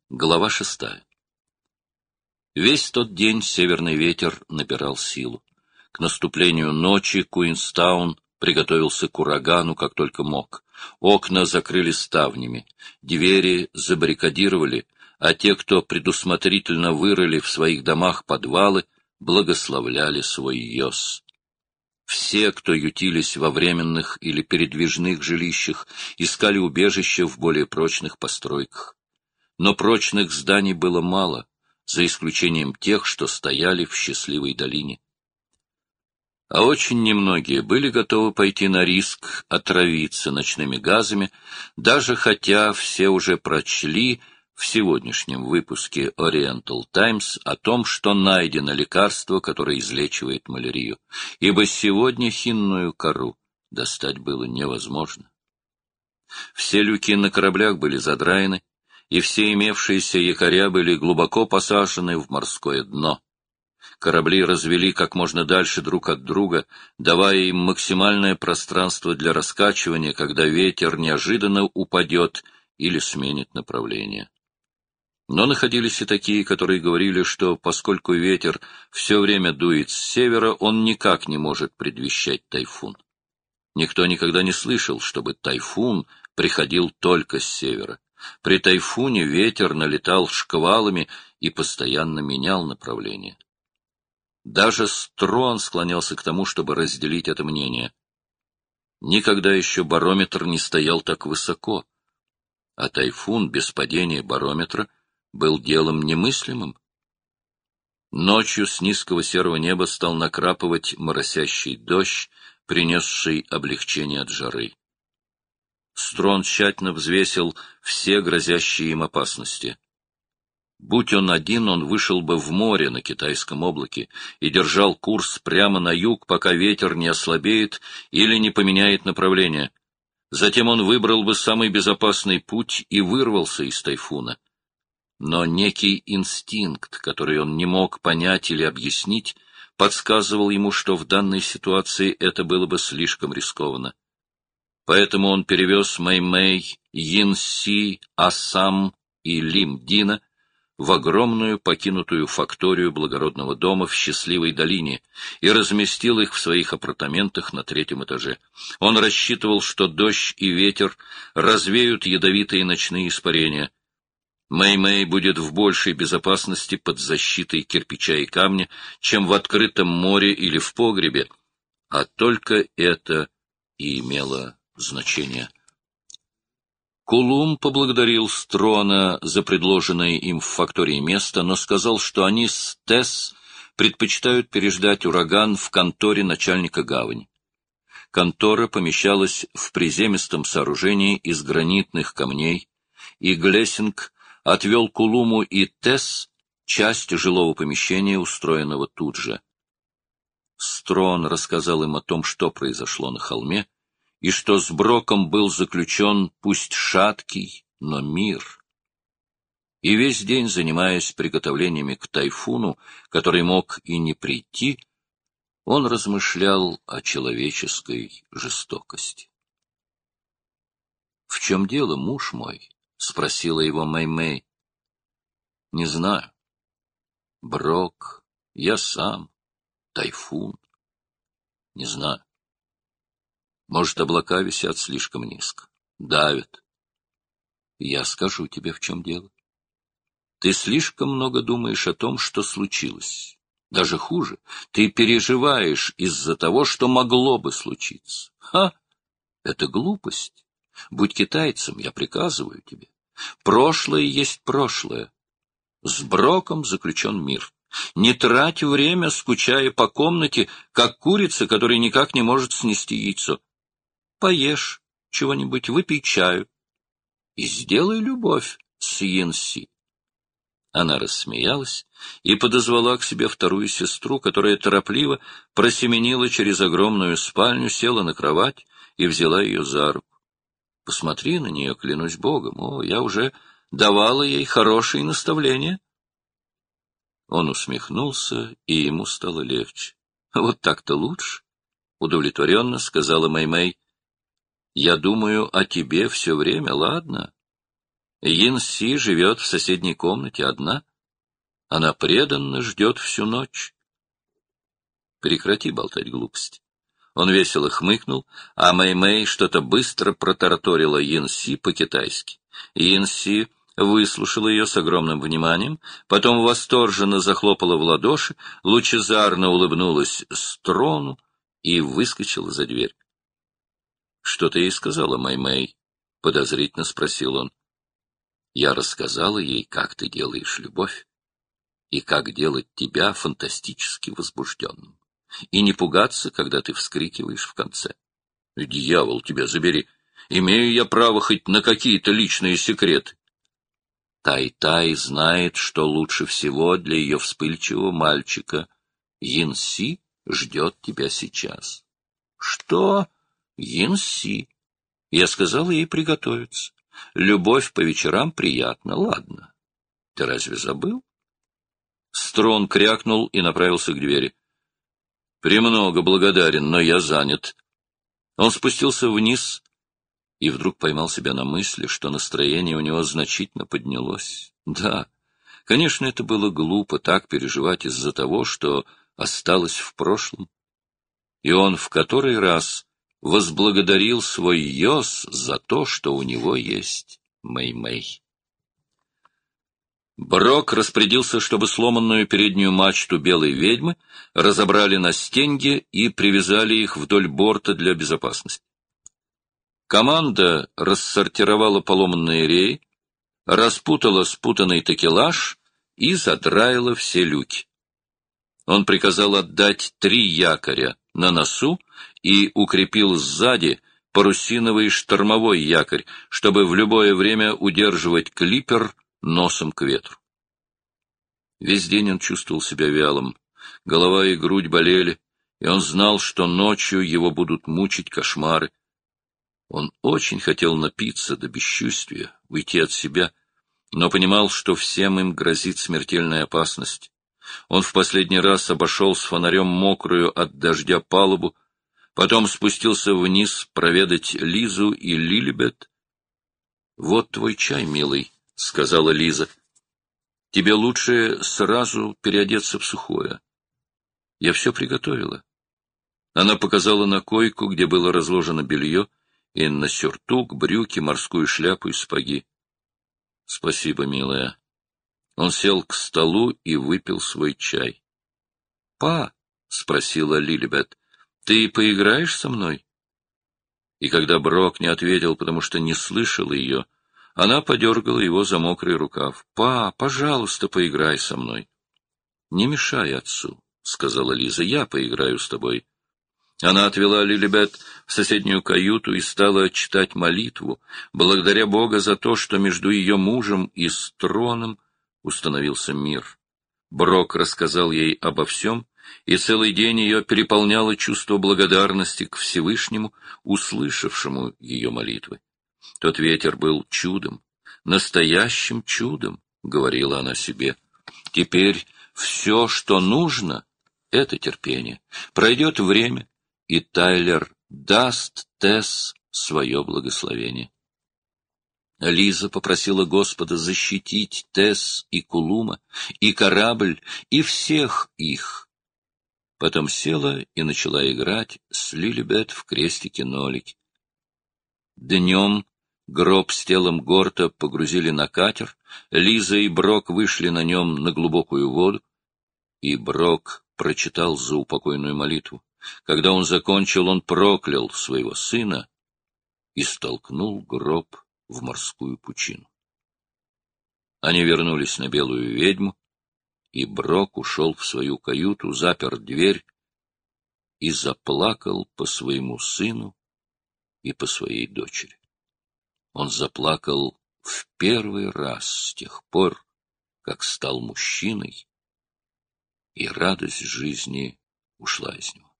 Глава 6. Весь тот день северный ветер набирал силу. К наступлению ночи Куинстаун приготовился к урагану, как только мог. Окна закрыли ставнями, двери забаррикадировали, а те, кто предусмотрительно вырыли в своих домах подвалы, благословляли свой йос. Все, кто ютились во временных или передвижных жилищах, искали убежища в более прочных постройках. Но прочных зданий было мало, за исключением тех, что стояли в счастливой долине. А очень немногие были готовы пойти на риск отравиться ночными газами, даже хотя все уже прочли в сегодняшнем выпуске Oriental Times о том, что найдено лекарство, которое излечивает малярию, ибо сегодня хинную кору достать было невозможно. Все люки на кораблях были задраены, и все имевшиеся якоря были глубоко посажены в морское дно. Корабли развели как можно дальше друг от друга, давая им максимальное пространство для раскачивания, когда ветер неожиданно упадет или сменит направление. Но находились и такие, которые говорили, что поскольку ветер все время дует с севера, он никак не может предвещать тайфун. Никто никогда не слышал, чтобы тайфун приходил только с севера. При тайфуне ветер налетал шквалами и постоянно менял направление. Даже Строн склонялся к тому, чтобы разделить это мнение. Никогда еще барометр не стоял так высоко, а тайфун без падения барометра был делом немыслимым. Ночью с низкого серого неба стал накрапывать моросящий дождь, принесший облегчение от жары. Строн тщательно взвесил все грозящие им опасности. Будь он один, он вышел бы в море на китайском облаке и держал курс прямо на юг, пока ветер не ослабеет или не поменяет направление. Затем он выбрал бы самый безопасный путь и вырвался из тайфуна. Но некий инстинкт, который он не мог понять или объяснить, подсказывал ему, что в данной ситуации это было бы слишком рискованно. Поэтому он перевез Мэй-Мэй, Йин-Си, Ассам и Лим-Дина в огромную покинутую факторию благородного дома в счастливой долине и разместил их в своих апартаментах на 3-м этаже. Он рассчитывал, что дождь и ветер развеют ядовитые ночные испарения. Мэй-Мэй будет в большей безопасности под защитой кирпича и камня, чем в открытом море или в погребе, а только это и имело значение. Кулум поблагодарил Строна за предложенное им в фактории место, но сказал, что они с Тесс предпочитают переждать ураган в конторе начальника гавани. Контора помещалась в приземистом сооружении из гранитных камней, и Глессинг отвел Кулуму и Тесс часть жилого помещения, устроенного тут же. Строн рассказал им о том, что произошло на холме, и что с Броком был заключен пусть шаткий, но мир. И весь день, занимаясь приготовлениями к тайфуну, который мог и не прийти, он размышлял о человеческой жестокости. — В чем дело, муж мой? — спросила его Мэй-Мэй. — Не знаю. Брок, я сам, тайфун. Не знаю. Может, облака висят слишком низко, давят. Я скажу тебе, в чем дело. Ты слишком много думаешь о том, что случилось. Даже хуже, ты переживаешь из-за того, что могло бы случиться. Ха! Это глупость. Будь китайцем, я приказываю тебе. Прошлое есть прошлое. С Броком заключен мир. Не трать время, скучая по комнате, как курица, которая никак не может снести яйцо. Поешь чего-нибудь, выпей чаю и сделай любовь с Йин-Си. Она рассмеялась и подозвала к себе вторую сестру, которая торопливо просеменила через огромную спальню, села на кровать и взяла ее за руку. Посмотри на нее, клянусь Богом, я уже давала ей хорошие наставления. Он усмехнулся, и ему стало легче. — Вот так-то лучше, — удовлетворенно сказала Мэй-Мэй. — Я думаю о тебе все время, ладно? Йин-Си живет в соседней комнате одна. Она преданно ждет всю ночь. Прекрати болтать глупости. Он весело хмыкнул, а Мэй-Мэй что-то быстро протараторила Йин-Си по-китайски. Йин-Си выслушала ее с огромным вниманием, потом восторженно захлопала в ладоши, лучезарно улыбнулась Строну и выскочила за дверь. — Что ты ей сказала, Мэй-Мэй? — подозрительно спросил он. — Я рассказала ей, как ты делаешь любовь, и как делать тебя фантастически возбужденным, и не пугаться, когда ты вскрикиваешь в конце. Дьявол, тебя забери! Имею я право хоть на какие-то личные секреты? Тай-Тай знает, что лучше всего для ее вспыльчивого мальчика. Йин-Си ждет тебя сейчас. — Что? Йин-Си? Я сказала ей приготовиться. Любовь по вечерам приятна, ладно. Ты разве забыл? Строн крякнул и направился к двери. — Премного благодарен, но я занят. Он спустился вниз и вдруг поймал себя на мысли, что настроение у него значительно поднялось. Да, конечно, это было глупо так переживать из-за того, что осталось в прошлом. И он в который раз возблагодарил свой Йос за то, что у него есть Мэй-Мэй. Брок распорядился, чтобы сломанную переднюю мачту белой ведьмы разобрали на стенге и привязали их вдоль борта для безопасности. Команда рассортировала поломанные реи, распутала спутанный такелаж и задраила все люки. Он приказал отдать 3 якоря на носу и укрепил сзади парусиновый штормовой якорь, чтобы в любое время удерживать клиппер носом к ветру. Весь день он чувствовал себя вялым, голова и грудь болели, и он знал, что ночью его будут мучить кошмары. Он очень хотел напиться до бесчувствия, уйти от себя, но понимал, что всем им грозит смертельная опасность. Он в последний раз обошел с фонарем мокрую от дождя палубу, потом спустился вниз проведать Лизу и Лилибет. — Вот твой чай, милый, — сказала Лиза. — Тебе лучше сразу переодеться в сухое. Я все приготовила. Она показала на койку, где было разложено белье, и на сюртук, брюки, морскую шляпу и сапоги. — Спасибо, милая. Он сел к столу и выпил свой чай. — Па, — спросила Лилибет, — ты поиграешь со мной? И когда Брок не ответил, потому что не слышал ее, она подергала его за мокрый рукав. — Па, пожалуйста, поиграй со мной. — Не мешай отцу, — сказала Лиза, — я поиграю с тобой. Она отвела Лилибет в соседнюю каюту и стала читать молитву, благодаря Бога за то, что между ее мужем и Строном установился мир. Брок рассказал ей обо всем, и целый день ее переполняло чувство благодарности к Всевышнему, услышавшему ее молитвы. Тот ветер был чудом, настоящим чудом, — говорила она себе. Теперь все, что нужно, — это терпение. Пройдет время, и Тайлер даст Тесс свое благословение. Лиза попросила Господа защитить Тесс и Кулума, и корабль, и всех их. Потом села и начала играть с Лилибет в крестики-нолики. Днем гроб с телом Горта погрузили на катер, Лиза и Брок вышли на нем на глубокую воду, и Брок прочитал заупокойную молитву. Когда он закончил, он проклял своего сына и столкнул гроб в морскую пучину. Они вернулись на Белую ведьму, и Брок ушел в свою каюту, запер дверь и заплакал по своему сыну и по своей дочери. Он заплакал в первый раз с тех пор, как стал мужчиной, и радость жизни ушла из него.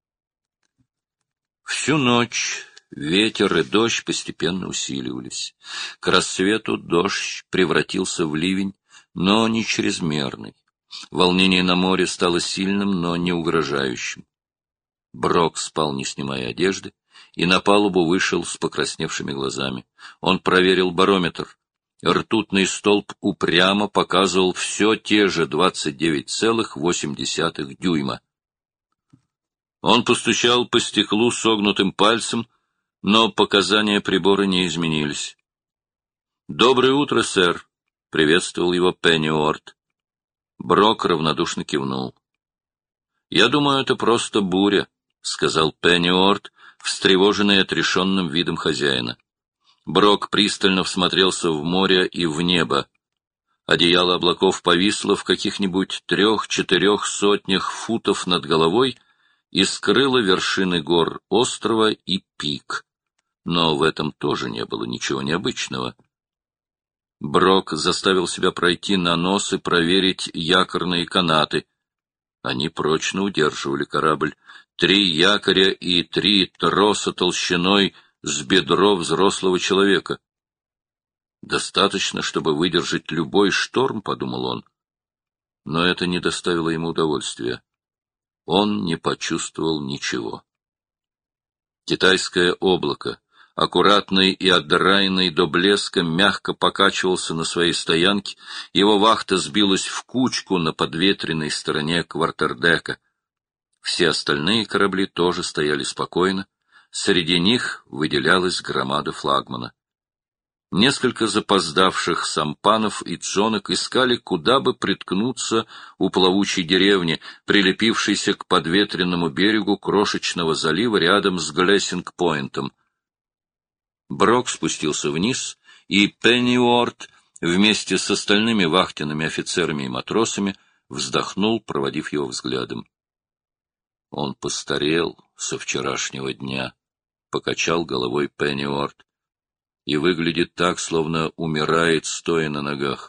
Всю ночь ветер и дождь постепенно усиливались. К рассвету дождь превратился в ливень, но не чрезмерный. Волнение на море стало сильным, но не угрожающим. Брок спал, не снимая одежды, и на палубу вышел с покрасневшими глазами. Он проверил барометр. Ртутный столб упрямо показывал все те же 29,8 дюйма. Он постучал по стеклу согнутым пальцем, но показания прибора не изменились. «Доброе утро, сэр», — приветствовал его Пенниуорт. Брок равнодушно кивнул. «Я думаю, это просто буря», — сказал Пенниуорт, встревоженный отрешенным видом хозяина. Брок пристально всмотрелся в море и в небо. Одеяло облаков повисло в каких-нибудь 3-4 сотнях футов над головой и скрыло вершины гор острова и пик. Но в этом тоже не было ничего необычного. Брок заставил себя пройти на нос и проверить якорные канаты. Они прочно удерживали корабль. 3 якоря и 3 троса толщиной с бедро взрослого человека. Достаточно, чтобы выдержать любой шторм, — подумал он. Но это не доставило ему удовольствия. Он не почувствовал ничего. Китайское облако, аккуратный и отдраенный до блеска, мягко покачивался на своей стоянке, его вахта сбилась в кучку на подветренной стороне квартердека. Все остальные корабли тоже стояли спокойно, среди них выделялась громада флагмана. Несколько запоздавших сампанов и джонок искали, куда бы приткнуться у плавучей деревни, прилепившейся к подветренному берегу крошечного залива рядом с Глессинг-Пойнтом. Брок спустился вниз, и Пенниуорт вместе с остальными вахтенными офицерами и матросами вздохнул, проводив его взглядом. Он постарел со вчерашнего дня, — покачал головой Пенниуорт, — и выглядит так, словно умирает, стоя на ногах.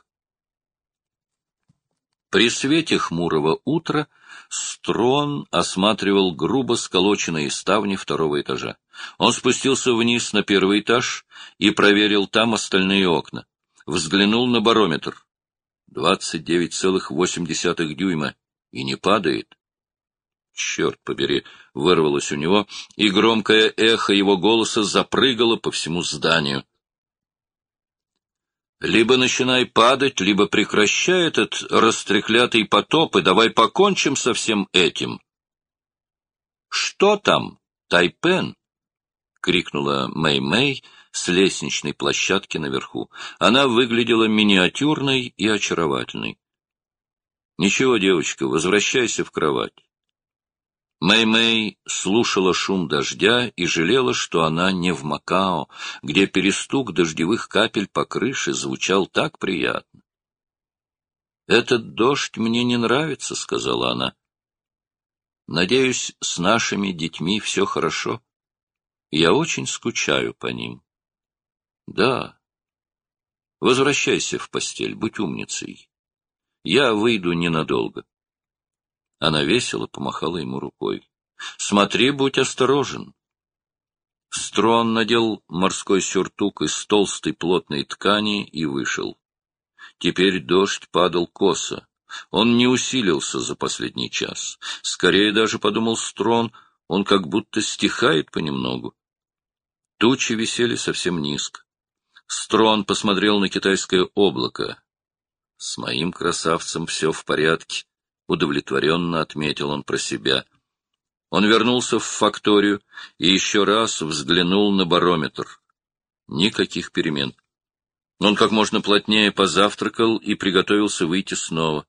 При свете хмурого утра Строн осматривал грубо сколоченные ставни 2-го этажа. Он спустился вниз на 1-й этаж и проверил там остальные окна. Взглянул на барометр. 29,8 дюйма. И не падает. «Черт побери!» — вырвалось у него, и громкое эхо его голоса запрыгало по всему зданию. «Либо начинай падать, либо прекращай этот растреклятый потоп, и давай покончим со всем этим». «Что там, Тайпен?» — крикнула Мэй-Мэй с лестничной площадки наверху. Она выглядела миниатюрной и очаровательной. «Ничего, девочка, возвращайся в кровать». Мэй-Мэй слушала шум дождя и жалела, что она не в Макао, где перестук дождевых капель по крыше звучал так приятно. «Этот дождь мне не нравится», — сказала она. «Надеюсь, с нашими детьми все хорошо. Я очень скучаю по ним». «Да. Возвращайся в постель, будь умницей. Я выйду ненадолго». Она весело помахала ему рукой. «Смотри, будь осторожен». Строн надел морской сюртук из толстой плотной ткани и вышел. Теперь дождь падал косо. Он не усилился за последний час. Скорее даже, подумал Строн, он как будто стихает понемногу. Тучи висели совсем низко. Строн посмотрел на китайское облако. «С моим красавцем все в порядке», — удовлетворенно отметил он про себя. Он вернулся в факторию и еще раз взглянул на барометр. Никаких перемен. Он как можно плотнее позавтракал и приготовился выйти снова.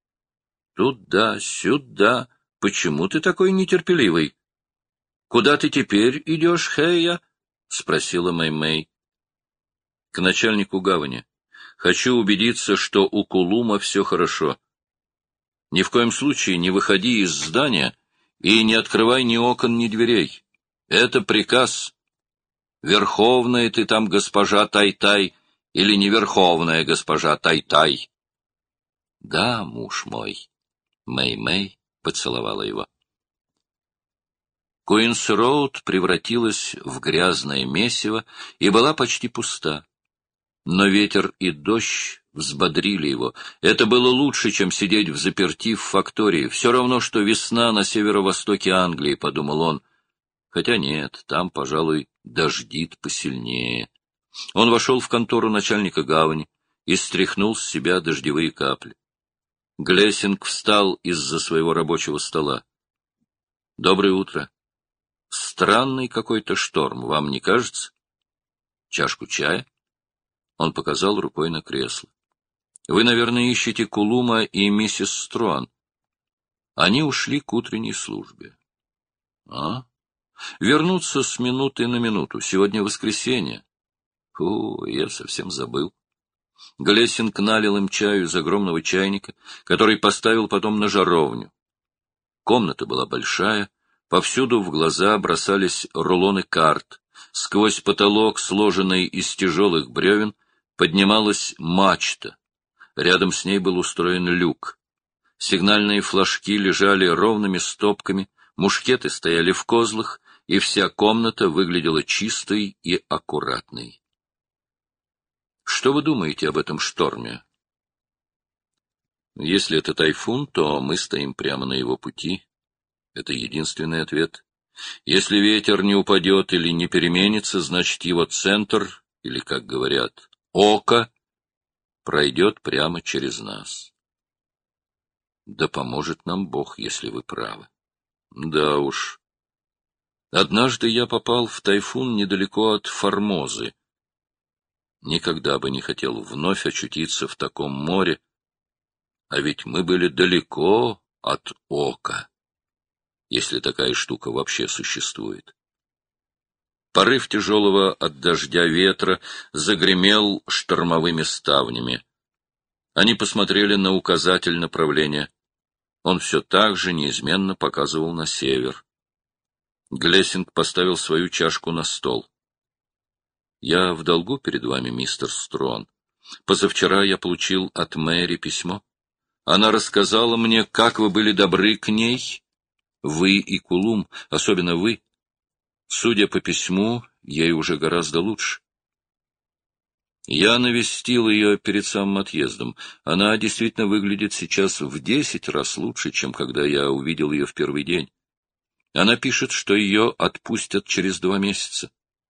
«Туда-сюда. Почему ты такой нетерпеливый? Куда ты теперь идешь, Хэя?» — спросила Мэй-Мэй. «К начальнику гавани. Хочу убедиться, что у Кулума все хорошо. Ни в коем случае не выходи из здания и не открывай ни окон, ни дверей. Это приказ. Верховная ты там госпожа Тай-Тай или не верховная госпожа Тай-Тай?» «Да, муж мой». Мэй-Мэй поцеловала его. Куинс-Роуд превратилась в грязное месиво и была почти пуста. Но ветер и дождь взбодрили его. Это было лучше, чем сидеть взаперти в фактории. Все равно, что весна на северо-востоке Англии, — подумал он. Хотя нет, там, пожалуй, дождит посильнее. Он вошел в контору начальника гавани. и стряхнул с себя дождевые капли. Глессинг встал из-за своего рабочего стола. — Доброе утро. Странный какой-то шторм, вам не кажется? Чашку чая? Он показал рукой на кресло. — Вы, наверное, ищете Кулума и миссис Струан. Они ушли к утренней службе. — А? Вернуться с минуты на минуту. Сегодня воскресенье. Фу, я совсем забыл. Глессинг налил им чаю из огромного чайника, который поставил потом на жаровню. Комната была большая, повсюду в глаза бросались рулоны карт. Сквозь потолок, сложенный из тяжелых бревен, поднималась мачта. Рядом с ней был устроен люк. Сигнальные флажки лежали ровными стопками, мушкеты стояли в козлах, и вся комната выглядела чистой и аккуратной. Что вы думаете об этом шторме? Если это тайфун, то мы стоим прямо на его пути. Это единственный ответ. Если ветер не упадет или не переменится, значит его центр, или, как говорят, око, пройдет прямо через нас. Да поможет нам Бог, если вы правы. Да уж. Однажды я попал в тайфун недалеко от Формозы. Никогда бы не хотел вновь очутиться в таком море, а ведь мы были далеко от ока, если такая штука вообще существует. Порыв тяжелого от дождя ветра загремел штормовыми ставнями. Они посмотрели на указатель направления. Он все так же неизменно показывал на север. Глессинг поставил свою чашку на стол. — Я в долгу перед вами, мистер Струан. Позавчера я получил от Мэри письмо. Она рассказала мне, как вы были добры к ней, вы и Кулум, особенно вы. Судя по письму, ей уже гораздо лучше. Я навестил ее перед самым отъездом. Она действительно выглядит сейчас в 10 раз лучше, чем когда я увидел ее в первый день. Она пишет, что ее отпустят через 2 месяца.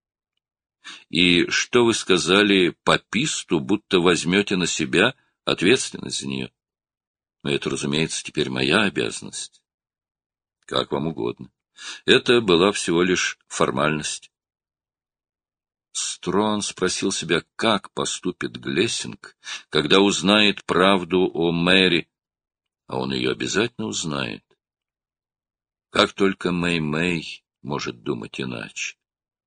И что вы сказали паписту, будто возьмете на себя ответственность за нее? Но это, разумеется, теперь моя обязанность. Как вам угодно. Это была всего лишь формальность. Струан спросил себя, как поступит Глессинг, когда узнает правду о Мэри, а он ее обязательно узнает. Как только Мэй-Мэй может думать иначе.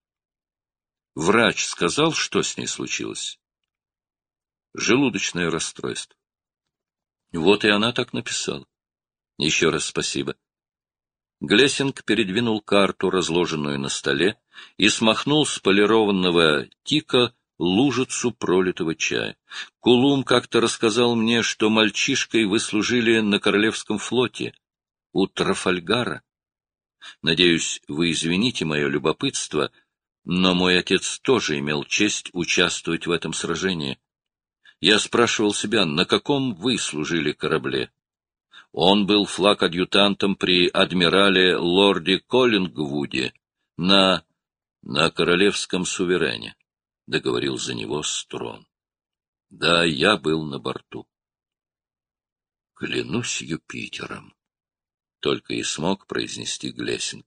Врач сказал, что с ней случилось? Желудочное расстройство. Вот и она так написала. Еще раз спасибо. Глессинг передвинул карту, разложенную на столе, и смахнул с полированного тика лужицу пролитого чая. Кулум как-то рассказал мне, что мальчишкой вы служили на Королевском флоте, у Трафальгара. Надеюсь, вы извините мое любопытство, но мой отец тоже имел честь участвовать в этом сражении. Я спрашивал себя, на каком вы служили корабле? Он был флаг-адъютантом при адмирале лорде Коллингвуде на Королевском суверене, — договорил за него Строн. Да, я был на борту. Клянусь Юпитером, — только и смог произнести Глессинг.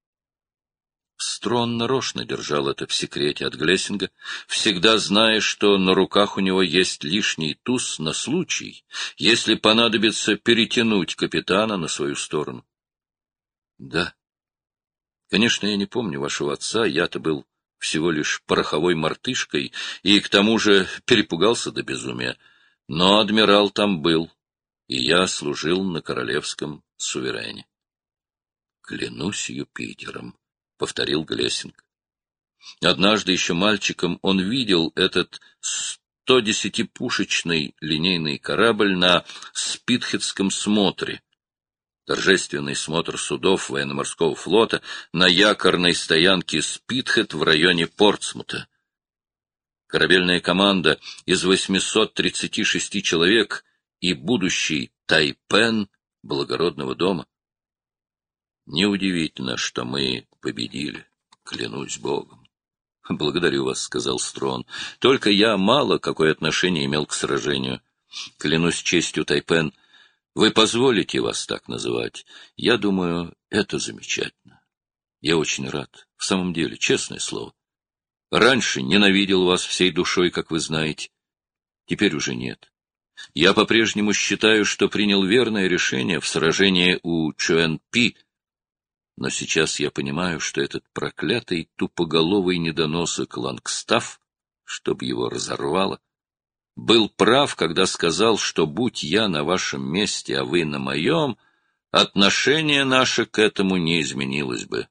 Строн нарочно держал это в секрете от Глессинга, всегда зная, что на руках у него есть лишний туз на случай, если понадобится перетянуть капитана на свою сторону. Да. Конечно, я не помню вашего отца, я-то был всего лишь пороховой мартышкой и к тому же перепугался до безумия. Но адмирал там был, и я служил на Королевском суверене. Клянусь Юпитером, — повторил Глессинг. Однажды еще мальчиком он видел этот 110-пушечный линейный корабль на Спитхетском смотре, торжественный смотр судов военно-морского флота на якорной стоянке Спитхет в районе Портсмута. Корабельная команда из 836 человек и будущий Тайпен благородного дома. Неудивительно, что мы победили, клянусь Богом. — Благодарю вас, — сказал Строн. — Только я мало какое отношение имел к сражению. Клянусь честью, Тайпен, вы позволите вас так называть? Я думаю, это замечательно. Я очень рад. В самом деле, честное слово. Раньше ненавидел вас всей душой, как вы знаете. Теперь уже нет. Я по-прежнему считаю, что принял верное решение в сражении у Чуэн-Пи, но сейчас я понимаю, что этот проклятый тупоголовый недоносок Лангстаф, чтоб его разорвало, был прав, когда сказал, что будь я на вашем месте, а вы на моем, отношение наше к этому не изменилось бы.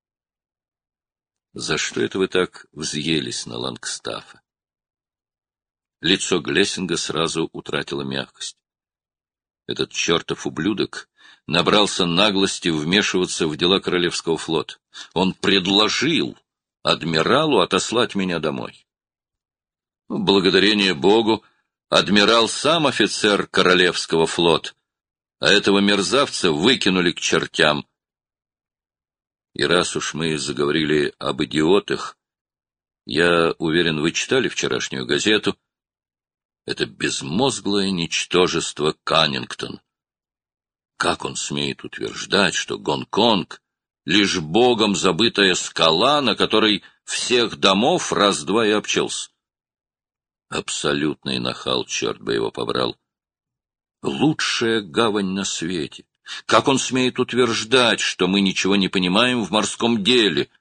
За что это вы так взъелись на Лангстафа? Лицо Глессинга сразу утратило мягкость. Этот чертов ублюдок набрался наглости вмешиваться в дела Королевского флота. Он предложил адмиралу отослать меня домой. Благодарение Богу, адмирал сам офицер Королевского флота, а этого мерзавца выкинули к чертям. И раз уж мы заговорили об идиотах, я уверен, вы читали вчерашнюю газету. Это безмозглое ничтожество Каннингтон. Как он смеет утверждать, что Гонконг — лишь богом забытая скала, на которой всех домов раз-два и обчелся? Абсолютный нахал, черт бы его побрал. Лучшая гавань на свете. Как он смеет утверждать, что мы ничего не понимаем в морском деле?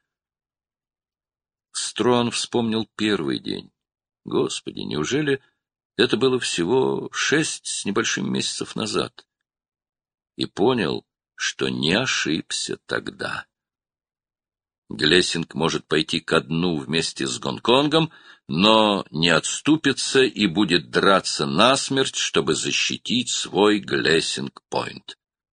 Строн вспомнил первый день. Господи, неужели это было всего 6 с небольшим месяцев назад? И понял, что не ошибся тогда. Глессинг может пойти ко дну вместе с Гонконгом, но не отступится и будет драться насмерть, чтобы защитить свой Глессинг-Пойнт.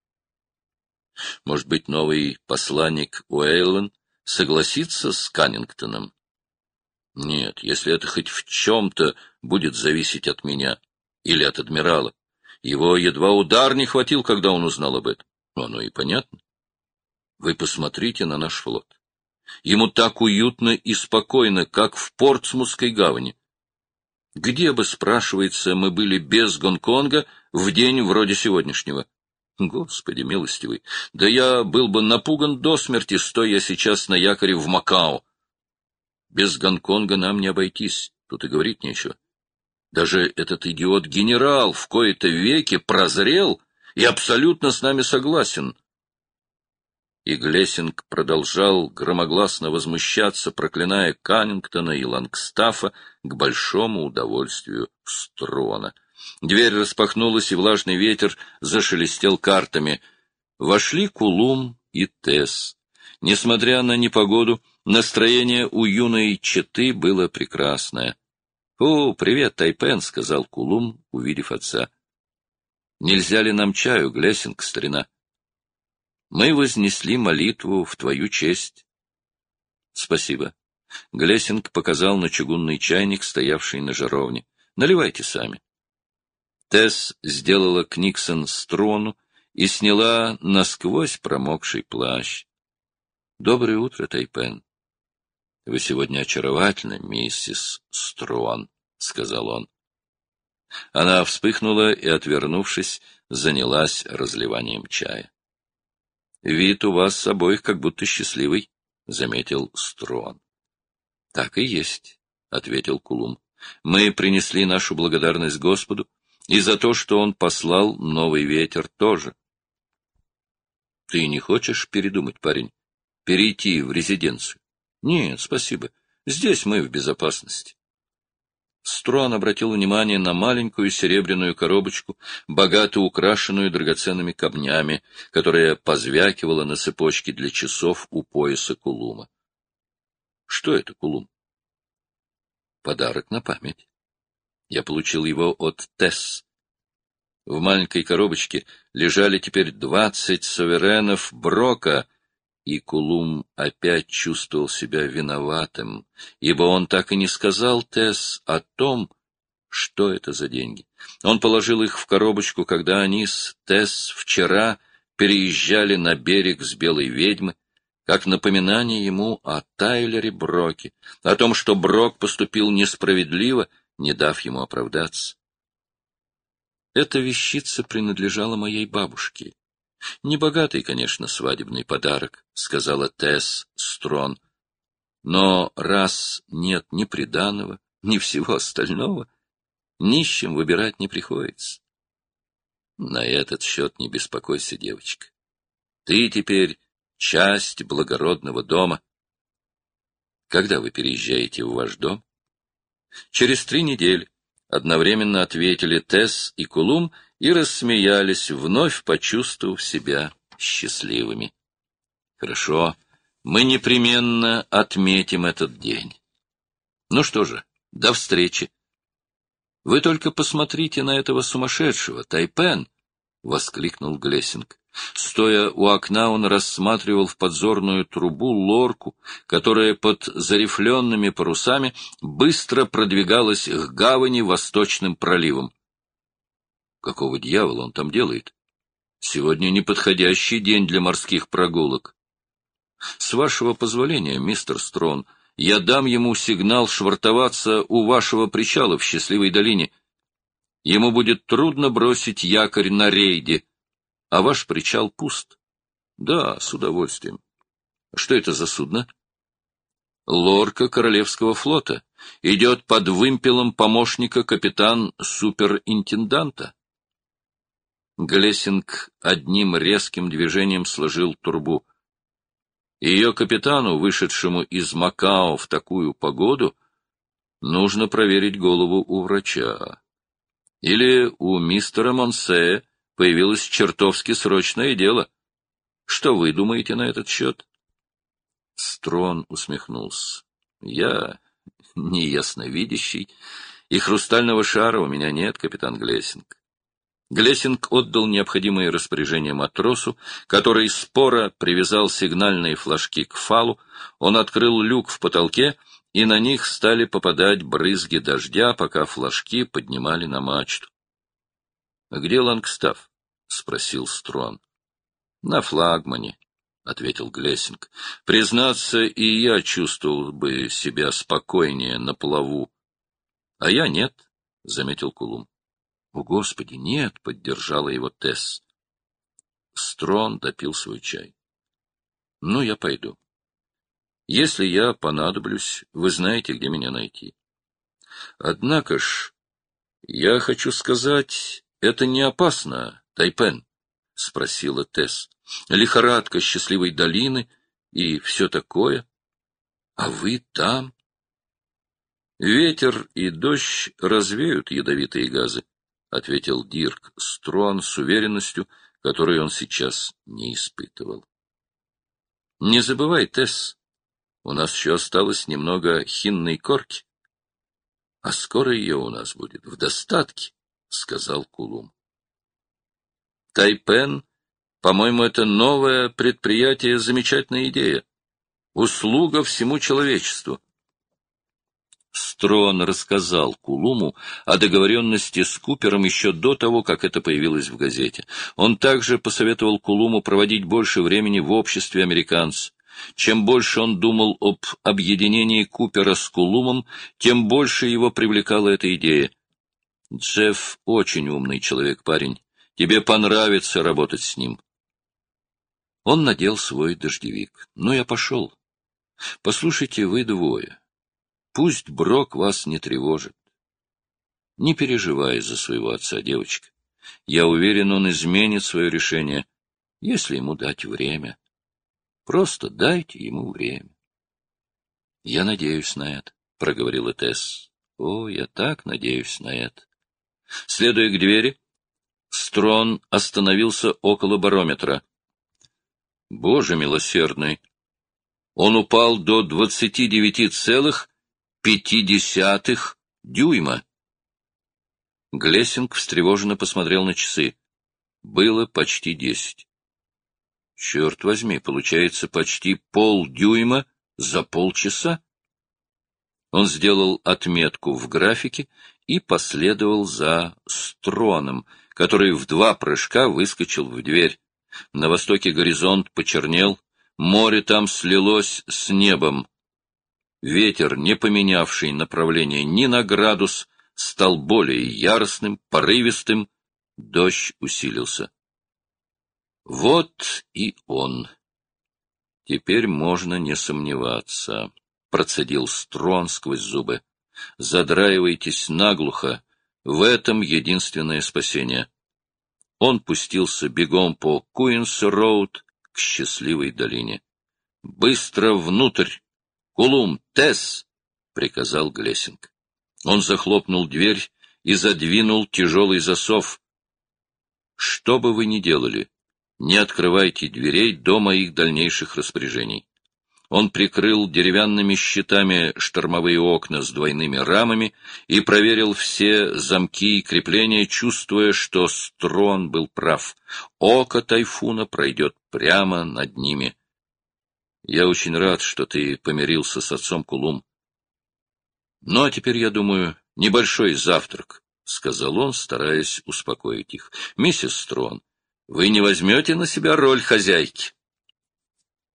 Может быть, новый посланник Уэйлен согласится с Каннингтоном? Нет, если это хоть в чем-то будет зависеть от меня или от адмирала. Его едва удар не хватил, когда он узнал об этом. Оно и понятно. Вы посмотрите на наш флот. Ему так уютно и спокойно, как в Портсмутской гавани. Где бы, спрашивается, мы были без Гонконга в день вроде сегодняшнего? Господи милостивый, да я был бы напуган до смерти, стоя сейчас на якоре в Макао. Без Гонконга нам не обойтись, тут и говорить нечего. Даже этот идиот-генерал в кои-то веки прозрел и абсолютно с нами согласен. И Глессинг продолжал громогласно возмущаться, проклиная Каннингтона и Лангстафа к большому удовольствию Строна. Дверь распахнулась, и влажный ветер зашелестел картами. Вошли Кулум и Тесс. Несмотря на непогоду, настроение у юной четы было прекрасное. — О, привет, Тайпен, — сказал Кулум, увидев отца. — Нельзя ли нам чаю, Глессинг, старина? Мы вознесли молитву в твою честь. — Спасибо. Глессинг показал на чугунный чайник, стоявший на жаровне. — Наливайте сами. Тесс сделала книксон Строну и сняла насквозь промокший плащ. — Доброе утро, Тайпен. — Вы сегодня очаровательны, миссис Строн, — сказал он. Она вспыхнула и, отвернувшись, занялась разливанием чая. — Вид у вас обоих как будто счастливый, — заметил Строн. — Так и есть, — ответил Кулум. — Мы принесли нашу благодарность Господу, и за то, что он послал новый ветер, тоже. — Ты не хочешь передумать, парень? Перейти в резиденцию? — Нет, спасибо. Здесь мы в безопасности. Строн обратил внимание на маленькую серебряную коробочку, богато украшенную драгоценными камнями, которая позвякивала на цепочке для часов у пояса Кулума. — Что это, Кулум? — Подарок на память. Я получил его от Тесс. В маленькой коробочке лежали теперь 20 суверенов Брока, и Кулум опять чувствовал себя виноватым, ибо он так и не сказал Тесс о том, что это за деньги. Он положил их в коробочку, когда они с Тесс вчера переезжали на берег с Белой ведьмы. как напоминание ему о Тайлере Броке, о том, что Брок поступил несправедливо, не дав ему оправдаться. Эта вещица принадлежала моей бабушке. Небогатый, конечно, свадебный подарок, — сказала Тесс Строн. Но раз нет ни приданого, ни всего остального, нищим выбирать не приходится. На этот счет не беспокойся, девочка. Ты теперь часть благородного дома. Когда вы переезжаете в ваш дом? Через 3 недели. Одновременно ответили Тесс и Кулум и рассмеялись, вновь почувствовав себя счастливыми. Хорошо, мы непременно отметим этот день. Ну что же, до встречи. Вы только посмотрите на этого сумасшедшего, Тайпен! — воскликнул Глессинг. Стоя у окна, он рассматривал в подзорную трубу лорку, которая под зарифленными парусами быстро продвигалась к гавани Восточным проливом. Какого дьявола он там делает? Сегодня неподходящий день для морских прогулок. С вашего позволения, мистер Строн, я дам ему сигнал швартоваться у вашего причала в Счастливой долине. Ему будет трудно бросить якорь на рейде, а ваш причал пуст. Да, с удовольствием. Что это за судно? Лорка Королевского флота. Идет под вымпелом помощника капитан-суперинтенданта. Глессинг одним резким движением сложил трубу. Ее капитану, вышедшему из Макао в такую погоду, нужно проверить голову у врача. Или у мистера Монсея появилось чертовски срочное дело. Что вы думаете на этот счет? Строн усмехнулся. Я не ясновидящий, и хрустального шара у меня нет, капитан Глессинг. Глессинг отдал необходимые распоряжения матросу, который споро привязал сигнальные флажки к фалу, он открыл люк в потолке, и на них стали попадать брызги дождя, пока флажки поднимали на мачту. — А где Лангстаф? — спросил Строн. — На флагмане, — ответил Глессинг. — Признаться, и я чувствовал бы себя спокойнее на плаву. — А я нет, — заметил Кулум. — О, Господи, нет, — поддержала его Тесс. Строн допил свой чай. — Ну, я пойду. Если я понадоблюсь, вы знаете, где меня найти. Однако ж, я хочу сказать, это не опасно, Тайпен? — спросила Тесс. — Лихорадка Счастливой долины и все такое. А вы там? Ветер и дождь развеют ядовитые газы, — ответил Дирк Строн с уверенностью, которую он сейчас не испытывал. — Не забывай, Тесс, у нас еще осталось немного хинной корки. — А скоро ее у нас будет в достатке, — сказал Кулум. — Тайпен, по-моему, это новое предприятие, замечательная идея. Услуга всему человечеству. Строн рассказал Кулуму о договоренности с Купером еще до того, как это появилось в газете. Он также посоветовал Кулуму проводить больше времени в обществе американцев. Чем больше он думал об объединении Купера с Кулумом, тем больше его привлекала эта идея. «Джефф очень умный человек, парень. Тебе понравится работать с ним». Он надел свой дождевик. «Ну, я пошел. Послушайте, вы двое. Пусть Брок вас не тревожит. Не переживай за своего отца, девочка. Я уверен, он изменит свое решение, если ему дать время. Просто дайте ему время. — Я надеюсь на это, — проговорила Тесс. — О, я так надеюсь на это. Следуя к двери, Строн остановился около барометра. Боже милосердный! Он упал до 29,5 дюйма. Глессинг встревоженно посмотрел на часы. Было почти 10. Черт возьми, получается почти полдюйма за полчаса. Он сделал отметку в графике и последовал за Строном, который в 2 прыжка выскочил в дверь. На востоке горизонт почернел, Море там слилось с небом. Ветер, не поменявший направление ни на градус, стал более яростным, порывистым. Дождь усилился. Вот и он. Теперь можно не сомневаться, — процедил Строн сквозь зубы. Задраивайтесь наглухо. В этом единственное спасение. Он пустился бегом по Куинс-роуд к счастливой долине. — Быстро внутрь! Кулум, Тесс! — приказал Глессинг. Он захлопнул дверь и задвинул тяжелый засов. — Что бы вы ни делали, не открывайте дверей до моих дальнейших распоряжений. Он прикрыл деревянными щитами штормовые окна с двойными рамами и проверил все замки и крепления, чувствуя, что Строн был прав. Око тайфуна пройдет прямо над ними. Я очень рад, что ты помирился с отцом, Кулум. Ну, а теперь, я думаю, небольшой завтрак, — сказал он, стараясь успокоить их. — Миссис Строн, вы не возьмете на себя роль хозяйки?